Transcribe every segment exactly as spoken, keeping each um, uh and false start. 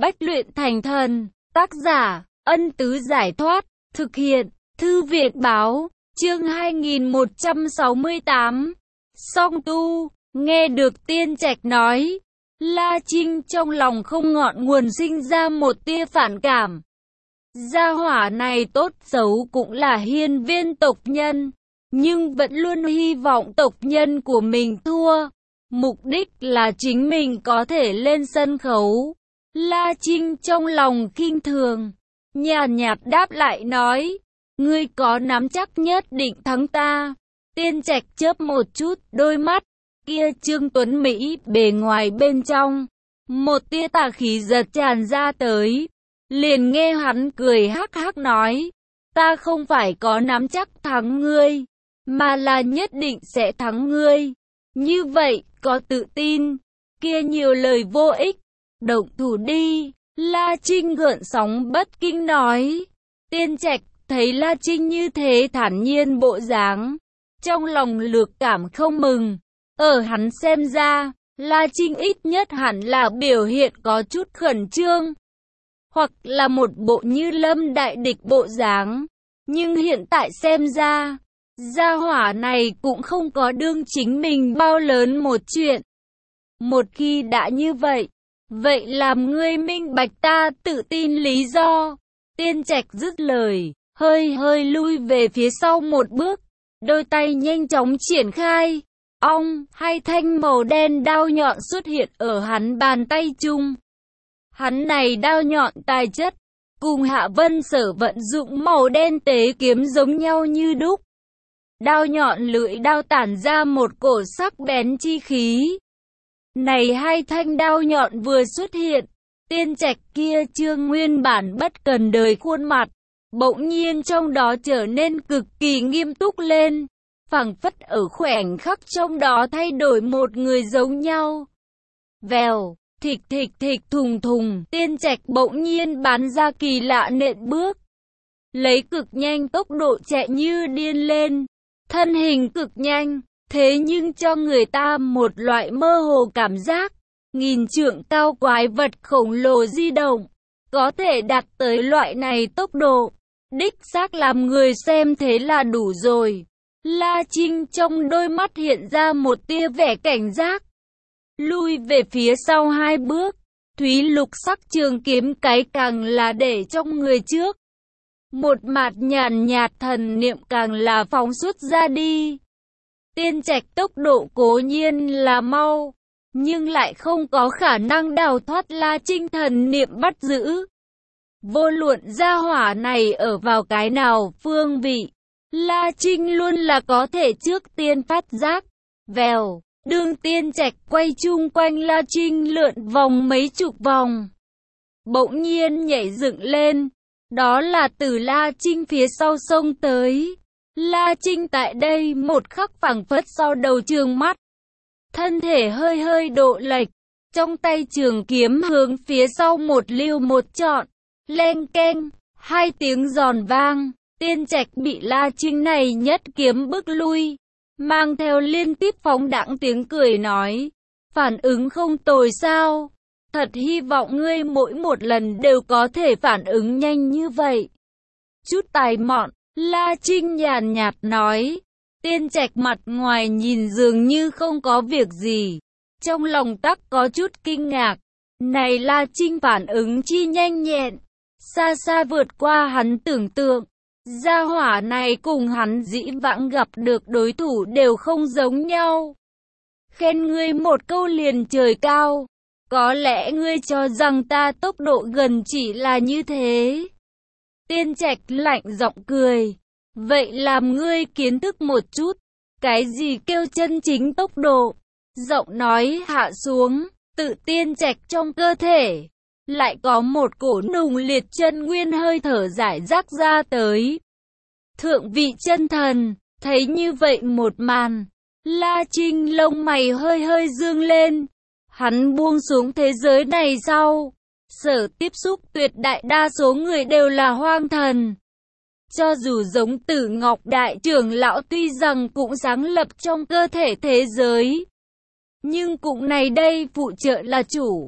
Bách luyện thành thần, tác giả, Ân Tứ Giải Thoát, thực hiện, Thư Viện Báo, chương hai nghìn một trăm sáu mươi tám. Song tu, nghe được Tiên Trạch nói, La Trinh trong lòng không ngọn nguồn sinh ra một tia phản cảm. Gia hỏa này tốt xấu cũng là hiên viên tộc nhân, nhưng vẫn luôn hy vọng tộc nhân của mình thua. Mục đích là chính mình có thể lên sân khấu. La Trinh trong lòng khinh thường, nhàn nhạt đáp lại nói, ngươi có nắm chắc nhất định thắng ta. Tiên Trạch chớp một chút đôi mắt, kia Trương Tuấn Mỹ bề ngoài bên trong, một tia tà khí giật tràn ra tới. Liền nghe hắn cười hắc hắc nói, ta không phải có nắm chắc thắng ngươi, mà là nhất định sẽ thắng ngươi. Như vậy, có tự tin, kia nhiều lời vô ích, động thủ đi. La Trinh gợn sóng bất kinh nói. Tiên Trạch thấy La Trinh như thế thản nhiên bộ dáng, trong lòng lược cảm không mừng. Ở hắn xem ra, La Trinh ít nhất hẳn là biểu hiện có chút khẩn trương, hoặc là một bộ như lâm đại địch bộ dáng. Nhưng hiện tại xem ra, gia hỏa này cũng không có đương chính mình bao lớn một chuyện. Một khi đã như vậy, vậy làm ngươi minh bạch ta tự tin lý do. Tiên Trạch dứt lời, hơi hơi lui về phía sau một bước, đôi tay nhanh chóng triển khai. Ong, hai thanh màu đen đao nhọn xuất hiện ở hắn bàn tay chung. Hắn này đao nhọn tài chất, cùng Hạ Vân Sở vận dụng màu đen tế kiếm giống nhau như đúc. Đao nhọn lưỡi đao tản ra một cổ sắc bén chi khí. Này hai thanh đao nhọn vừa xuất hiện, Tiên Trạch kia Trương nguyên bản bất cần đời khuôn mặt, bỗng nhiên trong đó trở nên cực kỳ nghiêm túc lên, phảng phất ở khoảnh khắc trong đó thay đổi một người giống nhau. Vèo, thịch thịch thịch thùng thùng, Tiên Trạch bỗng nhiên bắn ra kỳ lạ nện bước, lấy cực nhanh tốc độ chạy như điên lên, thân hình cực nhanh, thế nhưng cho người ta một loại mơ hồ cảm giác, nghìn trượng cao quái vật khổng lồ di động, có thể đạt tới loại này tốc độ, đích xác làm người xem thế là đủ rồi. La Trinh trong đôi mắt hiện ra một tia vẻ cảnh giác, lui về phía sau hai bước, thúy lục sắc trường kiếm cái càng là để trong người trước. Một mạt nhàn nhạt thần niệm càng là phóng xuất ra đi. Tiên Trạch tốc độ cố nhiên là mau, nhưng lại không có khả năng đào thoát La Trinh thần niệm bắt giữ. Vô luận gia hỏa này ở vào cái nào phương vị, La Trinh luôn là có thể trước tiên phát giác. Vèo, đương Tiên Trạch quay chung quanh La Trinh lượn vòng mấy chục vòng, bỗng nhiên nhảy dựng lên, đó là từ La Trinh phía sau xông tới. La Trinh tại đây một khắc phảng phất sau đầu trường mắt, thân thể hơi hơi độ lệch, trong tay trường kiếm hướng phía sau một lưu một trọn, len keng, hai tiếng giòn vang. Tiên Trạch bị La Trinh này nhất kiếm bức lui, mang theo liên tiếp phóng đãng tiếng cười nói, phản ứng không tồi sao, thật hy vọng ngươi mỗi một lần đều có thể phản ứng nhanh như vậy. Chút tài mọn, La Trinh nhàn nhạt nói. Tiên Trạch mặt ngoài nhìn dường như không có việc gì, trong lòng tắc có chút kinh ngạc, này La Trinh phản ứng chi nhanh nhẹn, xa xa vượt qua hắn tưởng tượng. Gia hỏa này cùng hắn dĩ vãng gặp được đối thủ đều không giống nhau. Khen ngươi một câu liền trời cao, có lẽ ngươi cho rằng ta tốc độ gần chỉ là như thế. Tiên Trạch lạnh giọng cười, vậy làm ngươi kiến thức một chút, cái gì kêu chân chính tốc độ. Giọng nói hạ xuống, tự Tiên Trạch trong cơ thể lại có một cổ nùng liệt chân nguyên hơi thở giải rác ra tới. Thượng vị chân thần, thấy như vậy một màn, La Trinh lông mày hơi hơi dương lên, hắn buông xuống thế giới này sau, sở tiếp xúc tuyệt đại đa số người đều là hoang thần. Cho dù giống Tử Ngọc Đại trưởng lão tuy rằng cũng sáng lập trong cơ thể thế giới, nhưng cũng này đây phụ trợ là chủ.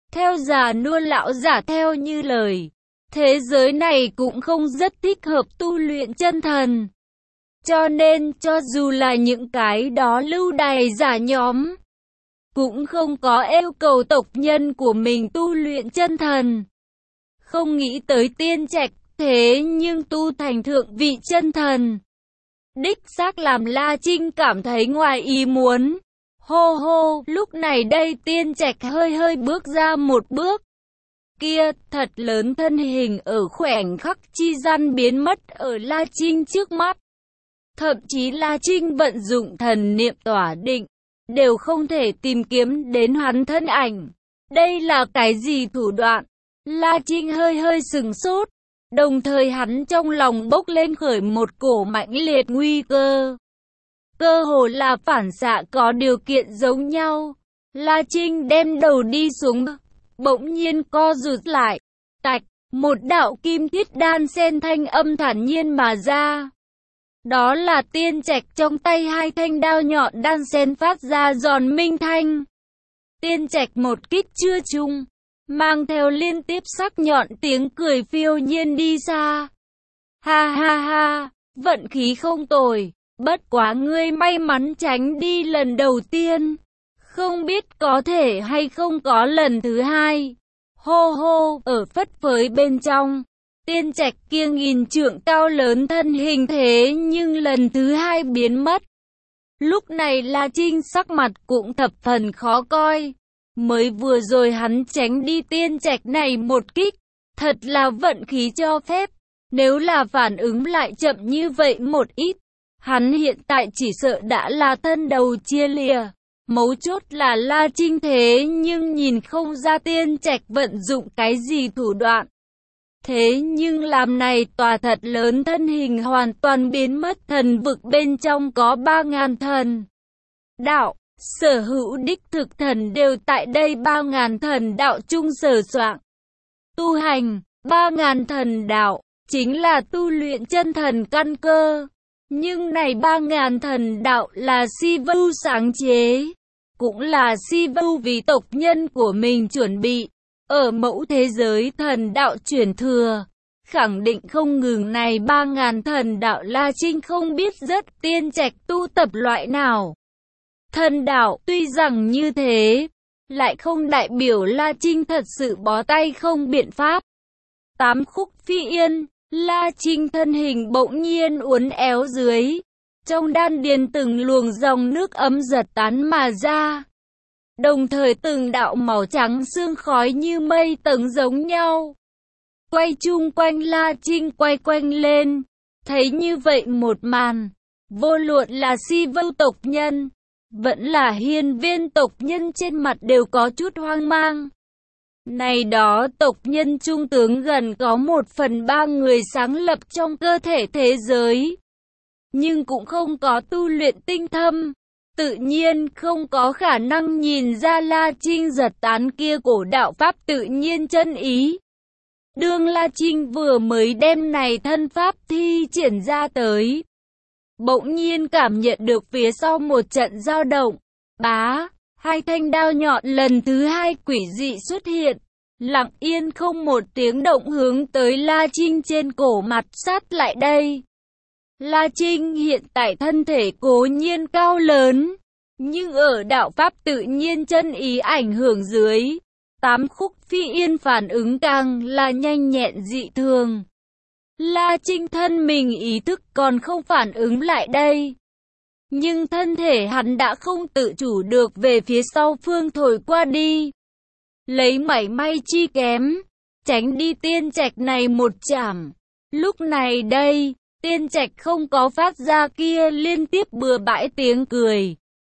Theo già nua lão giả theo như lời, thế giới này cũng không rất thích hợp tu luyện chân thần. Cho nên cho dù là những cái đó lưu đày giả nhóm, cũng không có yêu cầu tộc nhân của mình tu luyện chân thần. Không nghĩ tới Tiên Trạch, thế nhưng tu thành thượng vị chân thần. Đích xác làm La Trinh cảm thấy ngoài ý muốn. Hô hô, lúc này đây Tiên Trạch hơi hơi bước ra một bước. Kia, thật lớn thân hình ở khoảnh khắc chi gian biến mất ở La Trinh trước mắt. Thậm chí La Trinh vận dụng thần niệm tỏa định, đều không thể tìm kiếm đến hắn thân ảnh. Đây là cái gì thủ đoạn? La Trinh hơi hơi sừng sốt, đồng thời hắn trong lòng bốc lên khởi một cổ mãnh liệt nguy cơ. Cơ hồ là phản xạ có điều kiện giống nhau. La Trinh đem đầu đi xuống, bỗng nhiên co rụt lại. Tạch, một đạo kim thiết đan sen thanh âm thản nhiên mà ra. Đó là Tiên Trạch trong tay hai thanh đao nhọn đan sen phát ra giòn minh thanh. Tiên Trạch một kích chưa trúng, mang theo liên tiếp sắc nhọn tiếng cười phiêu nhiên đi xa. Ha ha ha, vận khí không tồi, bất quá ngươi may mắn tránh đi lần đầu tiên. Không biết có thể hay không có lần thứ hai. Hô hô, ở phất phới bên trong, Tiên Trạch kia nghìn trượng cao lớn thân hình thế nhưng lần thứ hai biến mất. Lúc này La Trinh sắc mặt cũng thập phần khó coi. Mới vừa rồi hắn tránh đi Tiên Trạch này một kích, thật là vận khí cho phép. Nếu là phản ứng lại chậm như vậy một ít, hắn hiện tại chỉ sợ đã là thân đầu chia lìa. Mấu chốt là La Trinh thế nhưng nhìn không ra Tiên Trạch vận dụng cái gì thủ đoạn. Thế nhưng làm này tòa thật lớn thân hình hoàn toàn biến mất, thần vực bên trong có ba ngàn thần đạo, sở hữu đích thực thần đều tại đây ba ngàn thần đạo chung sở soạn. Tu hành, ba ngàn thần đạo, chính là tu luyện chân thần căn cơ. Nhưng này ba ngàn thần đạo là Sivu sáng chế, cũng là Sivu vì tộc nhân của mình chuẩn bị. Ở mẫu thế giới thần đạo truyền thừa, khẳng định không ngừng này ba ngàn thần đạo. La Trinh không biết rất Tiên Trạch tu tập loại nào thần đạo, tuy rằng như thế, lại không đại biểu La Trinh thật sự bó tay không biện pháp. Tám khúc phi yên, La Trinh thân hình bỗng nhiên uốn éo dưới, trong đan điền từng luồng dòng nước ấm giật tán mà ra. Đồng thời từng đạo màu trắng sương khói như mây tầng giống nhau, quay chung quanh La Trinh quay quanh lên. Thấy như vậy một màn, vô luận là Si Vưu tộc nhân, vẫn là Hiên Viên tộc nhân trên mặt đều có chút hoang mang. Này đó tộc nhân trung tướng gần có một phần ba người sáng lập trong cơ thể thế giới, nhưng cũng không có tu luyện tinh thâm. Tự nhiên không có khả năng nhìn ra La Trinh giật tán kia cổ đạo pháp tự nhiên chân ý. Đương La Trinh vừa mới đem này thân pháp thi triển ra tới, bỗng nhiên cảm nhận được phía sau một trận dao động. Bá, hai thanh đao nhọn lần thứ hai quỷ dị xuất hiện, lặng yên không một tiếng động hướng tới La Trinh trên cổ mặt sát lại đây. La Trinh hiện tại thân thể cố nhiên cao lớn, nhưng ở đạo pháp tự nhiên chân ý ảnh hưởng dưới, tám khúc phi yên phản ứng càng là nhanh nhẹn dị thường. La Trinh thân mình ý thức còn không phản ứng lại đây, nhưng thân thể hắn đã không tự chủ được về phía sau phương thổi qua đi, lấy mảy may chi kém, tránh đi Tiên Trạch này một chảm. Lúc này đây, Tiên Trạch không có phát ra kia liên tiếp bừa bãi tiếng cười.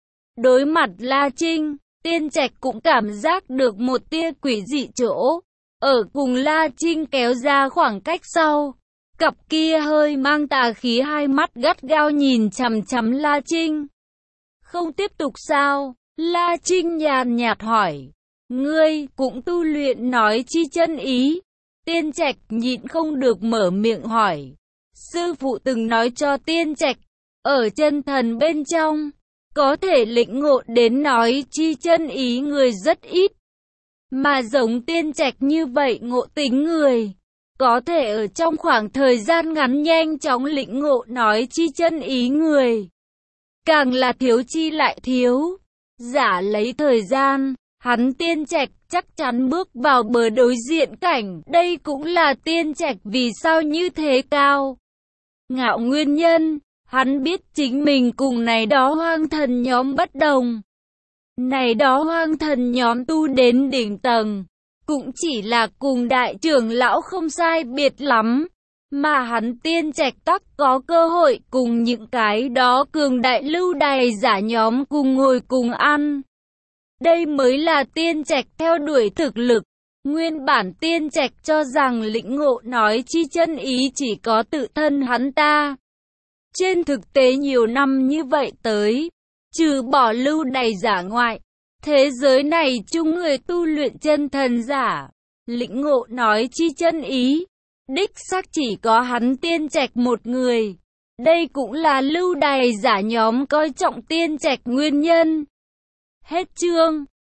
Đối mặt La Trinh, Tiên Trạch cũng cảm giác được một tia quỷ dị chỗ. Ở cùng La Trinh kéo ra khoảng cách sau, cặp kia hơi mang tà khí hai mắt gắt gao nhìn chằm chằm La Trinh. Không tiếp tục sao? La Trinh nhàn nhạt hỏi. Ngươi cũng tu luyện nói chi chân ý? Tiên Trạch nhịn không được mở miệng hỏi. Sư phụ từng nói cho Tiên Trạch, ở chân thần bên trong, có thể lĩnh ngộ đến nói chi chân ý người rất ít. Mà giống Tiên Trạch như vậy ngộ tính người, có thể ở trong khoảng thời gian ngắn nhanh chóng lĩnh ngộ nói chi chân ý người. Càng là thiếu chi lại thiếu. Giả lấy thời gian, hắn Tiên Trạch chắc chắn bước vào bờ đối diện cảnh. Đây cũng là Tiên Trạch vì sao như thế cao ngạo nguyên nhân. Hắn biết chính mình cùng này đó hoang thần nhóm bất đồng. Này đó hoang thần nhóm tu đến đỉnh tầng, cũng chỉ là cùng đại trưởng lão không sai biệt lắm. Mà hắn Tiên Trạch tắc có cơ hội cùng những cái đó cường đại lưu đày giả nhóm cùng ngồi cùng ăn. Đây mới là Tiên Trạch theo đuổi thực lực. Nguyên bản Tiên Trạch cho rằng lĩnh ngộ nói chi chân ý chỉ có tự thân hắn ta. Trên thực tế nhiều năm như vậy tới, trừ bỏ lưu đày giả ngoại, thế giới này chung người tu luyện chân thần giả, lĩnh ngộ nói chi chân ý, đích xác chỉ có hắn Tiên Trạch một người. Đây cũng là lưu đày giả nhóm coi trọng Tiên Trạch nguyên nhân. Hết chương.